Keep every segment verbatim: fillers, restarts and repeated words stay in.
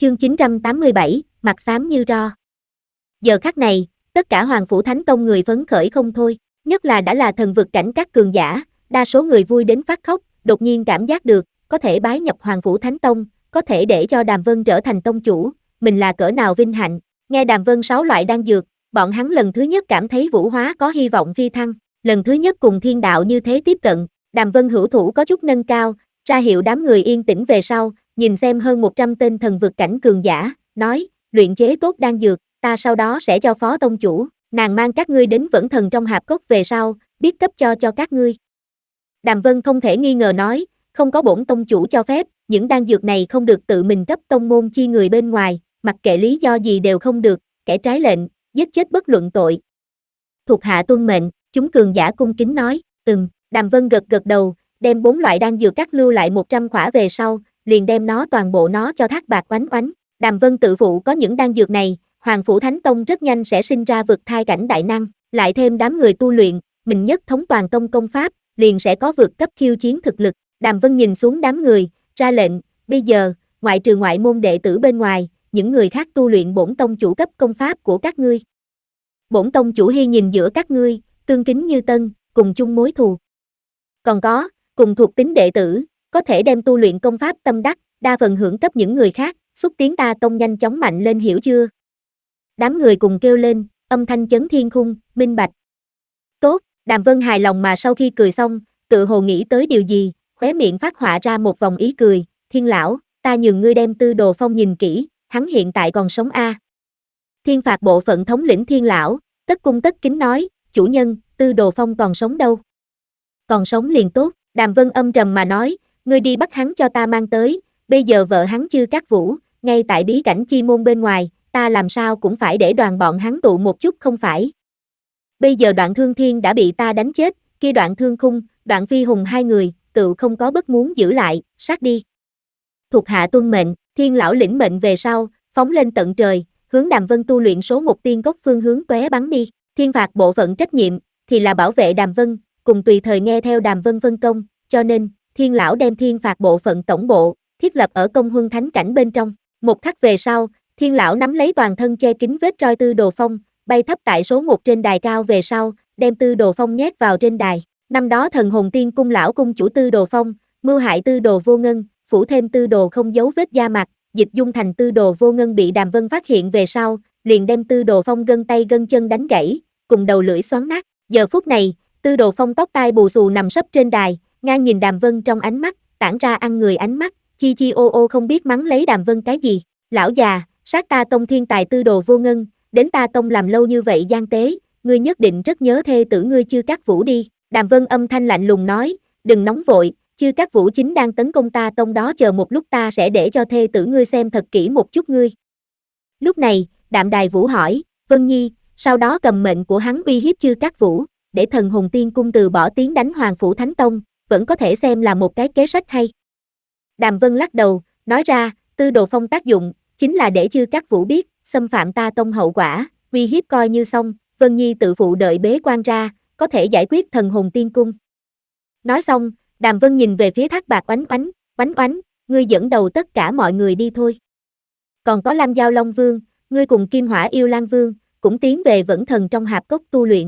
Chương chín trăm tám mươi bảy, mặt xám như ro. Giờ khắc này, tất cả Hoàng Phủ Thánh Tông người phấn khởi không thôi, nhất là đã là thần vực cảnh các cường giả, đa số người vui đến phát khóc, đột nhiên cảm giác được, có thể bái nhập Hoàng Phủ Thánh Tông, có thể để cho Đàm Vân trở thành tông chủ, mình là cỡ nào vinh hạnh. Nghe Đàm Vân sáu loại đan dược, bọn hắn lần thứ nhất cảm thấy Vũ Hóa có hy vọng phi thăng, lần thứ nhất cùng thiên đạo như thế tiếp cận, Đàm Vân hữu thủ có chút nâng cao, ra hiệu đám người yên tĩnh về sau, nhìn xem hơn một trăm tên thần vực cảnh cường giả, nói, luyện chế tốt đan dược, ta sau đó sẽ cho phó tông chủ, nàng mang các ngươi đến Vẫn Thần trong hạp cốc về sau, biết cấp cho cho các ngươi. Đàm Vân không thể nghi ngờ nói, không có bổn tông chủ cho phép, những đan dược này không được tự mình cấp tông môn chi người bên ngoài, mặc kệ lý do gì đều không được, kẻ trái lệnh, giết chết bất luận tội. Thuộc hạ tuân mệnh, chúng cường giả cung kính nói, ừm, Đàm Vân gật gật đầu, đem bốn loại đan dược cắt lưu lại một trăm khỏa về sau, liền đem nó toàn bộ nó cho Thác Bạt Oánh Oánh. Đàm Vân tự phụ có những đan dược này, Hoàng Phủ Thánh Tông rất nhanh sẽ sinh ra vực thai cảnh đại năng, lại thêm đám người tu luyện, mình nhất thống toàn tông công pháp, liền sẽ có vượt cấp khiêu chiến thực lực. Đàm Vân nhìn xuống đám người, ra lệnh, bây giờ, ngoại trừ ngoại môn đệ tử bên ngoài, những người khác tu luyện bổn tông chủ cấp công pháp của các ngươi. Bổn tông chủ hy nhìn giữa các ngươi, tương kính như tân, cùng chung mối thù. Còn có, cùng thuộc tính đệ tử, có thể đem tu luyện công pháp tâm đắc, đa phần hưởng cấp những người khác, xúc tiến ta tông nhanh chóng mạnh lên, hiểu chưa? Đám người cùng kêu lên, âm thanh chấn thiên khung, minh bạch. Tốt, Đàm Vân hài lòng mà sau khi cười xong, tự hồ nghĩ tới điều gì, khóe miệng phát họa ra một vòng ý cười, Thiên lão, ta nhường ngươi đem Tư Đồ Phong nhìn kỹ, hắn hiện tại còn sống a. À. Thiên phạt bộ phận thống lĩnh Thiên lão, tất cung tất kính nói, chủ nhân, Tư Đồ Phong còn sống đâu? Còn sống liền tốt, Đàm Vân âm trầm mà nói, ngươi đi bắt hắn cho ta mang tới, bây giờ vợ hắn Chư Cát Vũ, ngay tại bí cảnh chi môn bên ngoài, ta làm sao cũng phải để đoàn bọn hắn tụ một chút không phải. Bây giờ Đoạn Thương Thiên đã bị ta đánh chết, kia Đoạn Thương Khung, Đoạn Phi Hùng hai người, tự không có bất muốn giữ lại, sát đi. Thuộc hạ tuân mệnh, Thiên lão lĩnh mệnh về sau, phóng lên tận trời, hướng Đàm Vân tu luyện số một tiên cốc phương hướng tóe bắn đi. Thiên phạt bộ phận trách nhiệm thì là bảo vệ Đàm Vân, cùng tùy thời nghe theo Đàm Vân phân công, cho nên Thiên lão đem thiên phạt bộ phận tổng bộ thiết lập ở Công Huân Thánh cảnh bên trong. Một khắc về sau, Thiên lão nắm lấy toàn thân che kín vết roi Tư Đồ Phong, bay thấp tại số một trên đài cao về sau, đem Tư Đồ Phong nhét vào trên đài. Năm đó Thần Hồn Tiên cung lão cung chủ Tư Đồ Phong, mưu hại Tư Đồ Vô Ngân, phủ thêm Tư Đồ không giấu vết da mặt, dịch dung thành Tư Đồ Vô Ngân bị Đàm Vân phát hiện về sau, liền đem Tư Đồ Phong gân tay gân chân đánh gãy, cùng đầu lưỡi xoắn nát. Giờ phút này, Tư Đồ Phong tóc tai bù xù nằm sấp trên đài, ngang nhìn Đàm Vân trong ánh mắt, tản ra ăn người ánh mắt, chi chi ô ô không biết mắng lấy Đàm Vân cái gì. Lão già, sát ta tông thiên tài Tư Đồ Vô Ngân, đến ta tông làm lâu như vậy gian tế, ngươi nhất định rất nhớ thê tử ngươi Chư Cát Vũ đi. Đàm Vân âm thanh lạnh lùng nói, đừng nóng vội, Chư Cát Vũ chính đang tấn công ta tông đó, chờ một lúc ta sẽ để cho thê tử ngươi xem thật kỹ một chút ngươi. Lúc này, Đạm Đài Vũ hỏi, Vân Nhi, sau đó cầm mệnh của hắn uy hiếp Chư Cát Vũ, để Thần Hồn Tiên cung từ bỏ tiếng đánh Hoàng Phủ Thánh Tông, vẫn có thể xem là một cái kế sách hay. Đàm Vân lắc đầu, nói ra, Tư Đồ Phong tác dụng, chính là để Chư Cát Vũ biết, xâm phạm ta tông hậu quả, uy hiếp coi như xong, Vân Nhi tự phụ đợi bế quan ra, có thể giải quyết Thần Hồn Tiên cung. Nói xong, Đàm Vân nhìn về phía Thác Bạt Oánh Oánh, Oánh Oánh, ngươi dẫn đầu tất cả mọi người đi thôi. Còn có Lam Giao Long Vương, ngươi cùng Kim Hỏa Yêu Lan Vương, cũng tiến về Vẫn Thần trong hạp cốc tu luyện.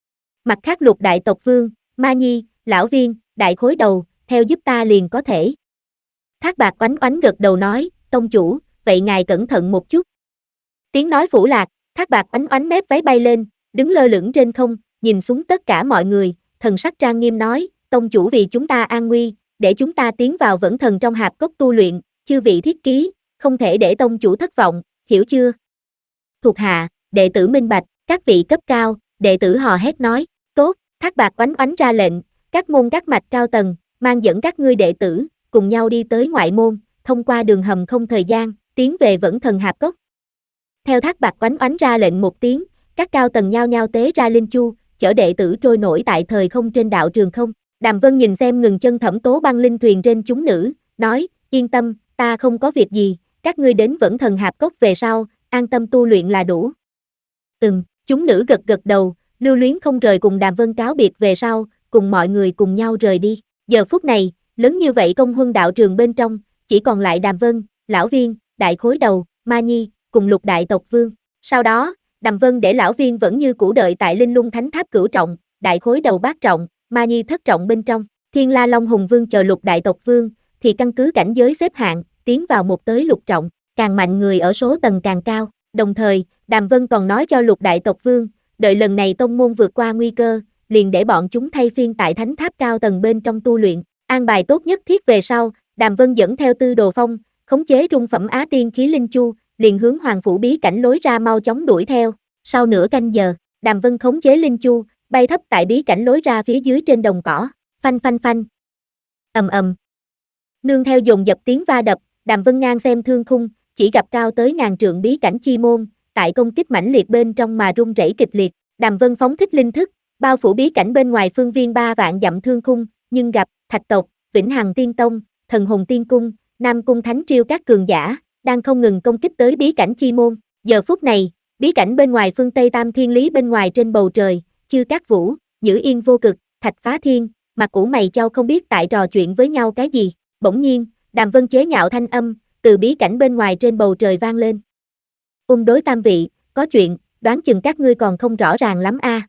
Mặt khác Lục Đại Tộc Vương, Ma Nhi, Lão Viên, Đại Khối Đầu, theo giúp ta liền có thể. Thác Bạt Oánh Oánh gật đầu nói, tông chủ, vậy ngài cẩn thận một chút. Tiếng nói phủ lạc, Thác Bạt Oánh Oánh mép váy bay lên, đứng lơ lửng trên không, nhìn xuống tất cả mọi người, thần sắc trang nghiêm nói, tông chủ vì chúng ta an nguy, để chúng ta tiến vào Vẫn Thần trong hạp cốc tu luyện, chư vị thiết ký, không thể để tông chủ thất vọng, hiểu chưa? Thuộc hạ, đệ tử minh bạch, các vị cấp cao, đệ tử hò hét nói, tốt, Thác Bạt Oánh Oánh ra lệnh, các môn các mạch cao tầng, mang dẫn các ngươi đệ tử, cùng nhau đi tới ngoại môn, thông qua đường hầm không thời gian, tiến về Vẫn Thần hạp cốc. Theo Thác Bạt Oánh Oánh ra lệnh một tiếng, các cao tầng nhao nhao tế ra linh chu, chở đệ tử trôi nổi tại thời không trên đạo trường không. Đàm Vân nhìn xem ngừng chân Thẩm Tố băng linh thuyền trên chúng nữ, nói, yên tâm, ta không có việc gì, các ngươi đến Vẫn Thần hạp cốc về sau, an tâm tu luyện là đủ. Ừm, chúng nữ gật gật đầu, lưu luyến không rời cùng Đàm Vân cáo biệt về sau, cùng mọi người cùng nhau rời đi. Giờ phút này, lớn như vậy Công Huân đạo trường bên trong, chỉ còn lại Đàm Vân, Lão Viên, đại khối đầu, Ma Nhi, cùng lục đại tộc vương. Sau đó, Đàm Vân để lão viên vẫn như cũ đợi tại Linh Lung Thánh Tháp cửu trọng, đại khối đầu bát trọng, Ma Nhi thất trọng bên trong. Thiên La Long Hùng Vương chờ lục đại tộc vương, thì căn cứ cảnh giới xếp hạng, tiến vào một tới lục trọng, càng mạnh người ở số tầng càng cao. Đồng thời, Đàm Vân còn nói cho lục đại tộc vương, đợi lần này tông môn vượt qua nguy cơ, liền để bọn chúng thay phiên tại thánh tháp cao tầng bên trong tu luyện, an bài tốt nhất thiết về sau, Đàm Vân dẫn theo Tư Đồ Phong, khống chế trung phẩm Á Tiên khí Linh Chu, liền hướng Hoàng phủ bí cảnh lối ra mau chóng đuổi theo. Sau nửa canh giờ, Đàm Vân khống chế Linh Chu, bay thấp tại bí cảnh lối ra phía dưới trên đồng cỏ, phanh phanh phanh. Ầm ầm. Nương theo dồn dập tiếng va đập, Đàm Vân ngang xem thương khung, chỉ gặp cao tới ngàn trượng bí cảnh chi môn, tại công kích mãnh liệt bên trong mà rung rẩy kịch liệt. Đàm Vân phóng thích linh thức, bao phủ bí cảnh bên ngoài phương viên ba vạn dặm thương khung, nhưng gặp Thạch tộc, Vĩnh Hằng Tiên Tông, Thần Hồn Tiên Cung, Nam Cung Thánh Triêu các cường giả, đang không ngừng công kích tới bí cảnh chi môn. Giờ phút này, bí cảnh bên ngoài phương Tây Tam Thiên Lý bên ngoài trên bầu trời, Chư Cát Vũ, Nhữ Yên Vô Cực, Thạch Phá Thiên, Mặt Ủ Mày Chau không biết tại trò chuyện với nhau cái gì. Bỗng nhiên, Đàm Vân chế nhạo thanh âm, từ bí cảnh bên ngoài trên bầu trời vang lên. Ung đối tam vị, có chuyện, đoán chừng các ngươi còn không rõ ràng lắm a. À.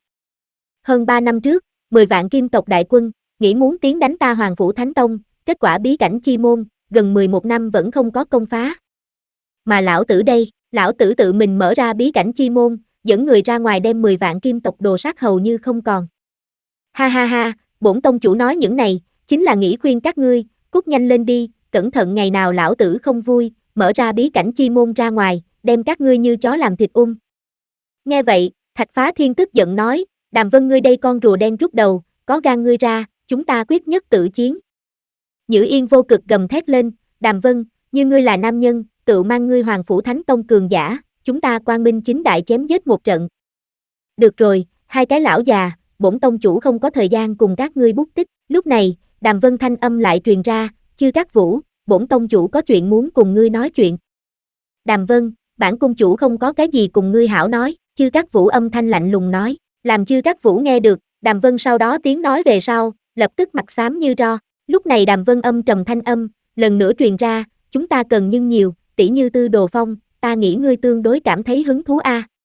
Hơn ba năm trước, mười vạn kim tộc đại quân, nghĩ muốn tiến đánh ta Hoàng phủ Thánh Tông, kết quả bí cảnh chi môn, gần mười một năm vẫn không có công phá. Mà lão tử đây, lão tử tự mình mở ra bí cảnh chi môn, dẫn người ra ngoài đem mười vạn kim tộc đồ sát hầu như không còn. Ha ha ha, bổn tông chủ nói những này, chính là nghĩ khuyên các ngươi, cút nhanh lên đi, cẩn thận ngày nào lão tử không vui, mở ra bí cảnh chi môn ra ngoài, đem các ngươi như chó làm thịt ung. Nghe vậy, Thạch Phá Thiên tức giận nói, Đàm Vân ngươi đây con rùa đen rút đầu, có gan ngươi ra, chúng ta quyết nhất tử chiến. Nhữ Yên Vô Cực gầm thét lên, Đàm Vân, như ngươi là nam nhân, tự mang ngươi Hoàng phủ Thánh Tông cường giả, chúng ta quang minh chính đại chém giết một trận. Được rồi, hai cái lão già, bổn tông chủ không có thời gian cùng các ngươi bút tích. Lúc này, Đàm Vân thanh âm lại truyền ra, Chư Cát Vũ, bổn tông chủ có chuyện muốn cùng ngươi nói chuyện. Đàm Vân, bản cung chủ không có cái gì cùng ngươi hảo nói, Chư Cát Vũ âm thanh lạnh lùng nói, làm Chư Cát Vũ nghe được, Đàm Vân sau đó tiếng nói về sau, lập tức mặt xám như ro. Lúc này Đàm Vân âm trầm thanh âm, lần nữa truyền ra, chúng ta cần nhưng nhiều, tỷ như Tư Đồ Phong, ta nghĩ ngươi tương đối cảm thấy hứng thú a. À.